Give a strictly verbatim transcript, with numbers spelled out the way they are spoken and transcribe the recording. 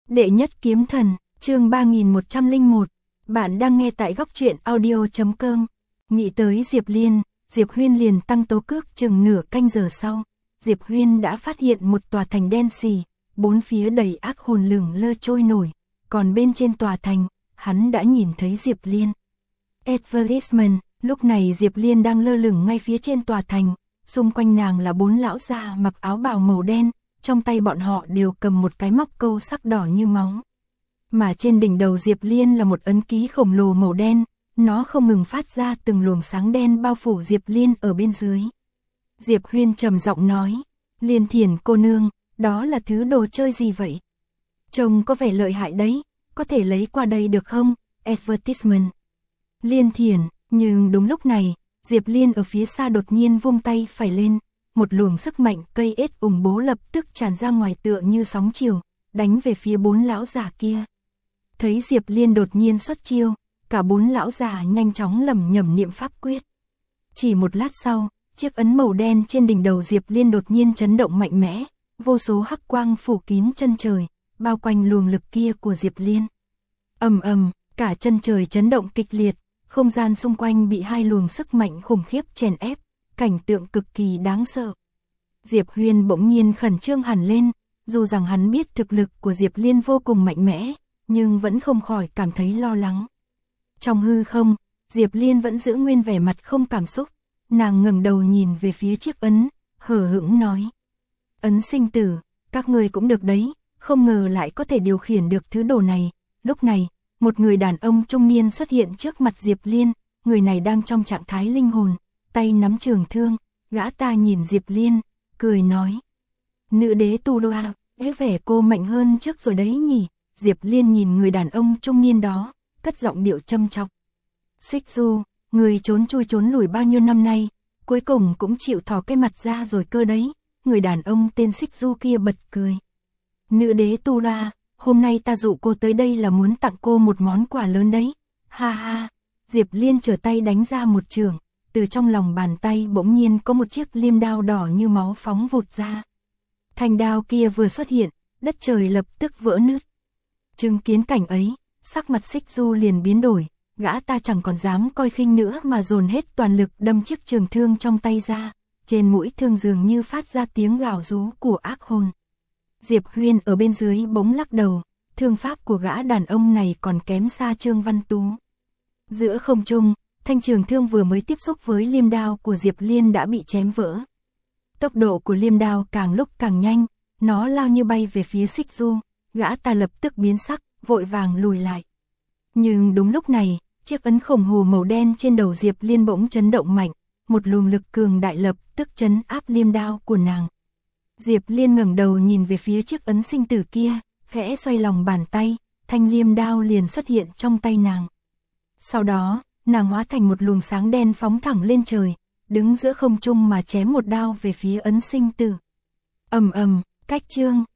Đệ nhất kiếm thần, chương ba nghìn một trăm lẻ một. Bạn đang nghe tại góc truyện audio chấm com. Nghĩ tới Diệp Liên, Diệp Huyên liền tăng tố cước. Chừng nửa canh giờ sau, Diệp Huyên đã phát hiện một tòa thành đen xì, bốn phía đầy ác hồn lửng lơ trôi nổi, còn bên trên tòa thành, hắn đã nhìn thấy Diệp Liên. Advertisement, lúc này Diệp Liên đang lơ lửng ngay phía trên tòa thành, xung quanh nàng là bốn lão già mặc áo bào màu đen, trong tay bọn họ đều cầm một cái móc câu sắc đỏ như máu. Mà trên đỉnh đầu Diệp Liên là một ấn ký khổng lồ màu đen, nó không ngừng phát ra từng luồng sáng đen bao phủ Diệp Liên ở bên dưới. Diệp Huyên trầm giọng nói, Liên Thiển cô nương, đó là thứ đồ chơi gì vậy? Trông có vẻ lợi hại đấy, có thể lấy qua đây được không? Advertisement. Liên Thiển, nhưng đúng lúc này, Diệp Liên ở phía xa đột nhiên vung tay phải lên, một luồng sức mạnh cây ết ủng bố lập tức tràn ra ngoài tựa như sóng chiều, đánh về phía bốn lão già kia. Thấy Diệp Liên đột nhiên xuất chiêu, cả bốn lão già nhanh chóng lẩm nhẩm niệm pháp quyết. Chỉ một lát sau, chiếc ấn màu đen trên đỉnh đầu Diệp Liên đột nhiên chấn động mạnh mẽ, vô số hắc quang phủ kín chân trời, bao quanh luồng lực kia của Diệp Liên. Ầm ầm, cả chân trời chấn động kịch liệt, không gian xung quanh bị hai luồng sức mạnh khủng khiếp chèn ép, cảnh tượng cực kỳ đáng sợ. Diệp Huyên bỗng nhiên khẩn trương hẳn lên, dù rằng hắn biết thực lực của Diệp Liên vô cùng mạnh mẽ, nhưng vẫn không khỏi cảm thấy lo lắng. Trong hư không, Diệp Liên vẫn giữ nguyên vẻ mặt không cảm xúc, nàng ngẩng đầu nhìn về phía chiếc ấn, hờ hững nói. Ấn sinh tử, các người cũng được đấy, không ngờ lại có thể điều khiển được thứ đồ này. Lúc này, một người đàn ông trung niên xuất hiện trước mặt Diệp Liên, người này đang trong trạng thái linh hồn, tay nắm trường thương, gã ta nhìn Diệp Liên, cười nói. Nữ đế Tu Loa, ế vẻ cô mạnh hơn trước rồi đấy nhỉ? Diệp Liên nhìn người đàn ông trung niên đó, cất giọng điệu châm chọc. Xích Du, người trốn chui trốn lủi bao nhiêu năm nay, cuối cùng cũng chịu thò cái mặt ra rồi cơ đấy. Người đàn ông tên Xích Du kia bật cười. Nữ đế Tu Loa, hôm nay ta dụ cô tới đây là muốn tặng cô một món quà lớn đấy. Ha ha, Diệp Liên trở tay đánh ra một trường, từ trong lòng bàn tay bỗng nhiên có một chiếc liêm đao đỏ như máu phóng vụt ra. Thanh đao kia vừa xuất hiện, đất trời lập tức vỡ nứt. Chứng kiến cảnh ấy, sắc mặt Xích Du liền biến đổi, gã ta chẳng còn dám coi khinh nữa mà dồn hết toàn lực đâm chiếc trường thương trong tay ra, trên mũi thương dường như phát ra tiếng gào rú của ác hồn. Diệp Huyên ở bên dưới bỗng lắc đầu, thương pháp của gã đàn ông này còn kém xa Trương Văn Tú. Giữa không trung, thanh trường thương vừa mới tiếp xúc với liêm đao của Diệp Liên đã bị chém vỡ. Tốc độ của liêm đao càng lúc càng nhanh, nó lao như bay về phía Xích Du, gã ta lập tức biến sắc, vội vàng lùi lại. Nhưng đúng lúc này, chiếc ấn khổng hồ màu đen trên đầu Diệp Liên bỗng chấn động mạnh, một luồng lực cường đại lập tức chấn áp liêm đao của nàng. Diệp Liên ngẩng đầu nhìn về phía chiếc ấn sinh tử kia, khẽ xoay lòng bàn tay, thanh liêm đao liền xuất hiện trong tay nàng. Sau đó, nàng hóa thành một luồng sáng đen phóng thẳng lên trời, đứng giữa không trung mà chém một đao về phía ấn sinh tử. Ầm ầm, cách chương,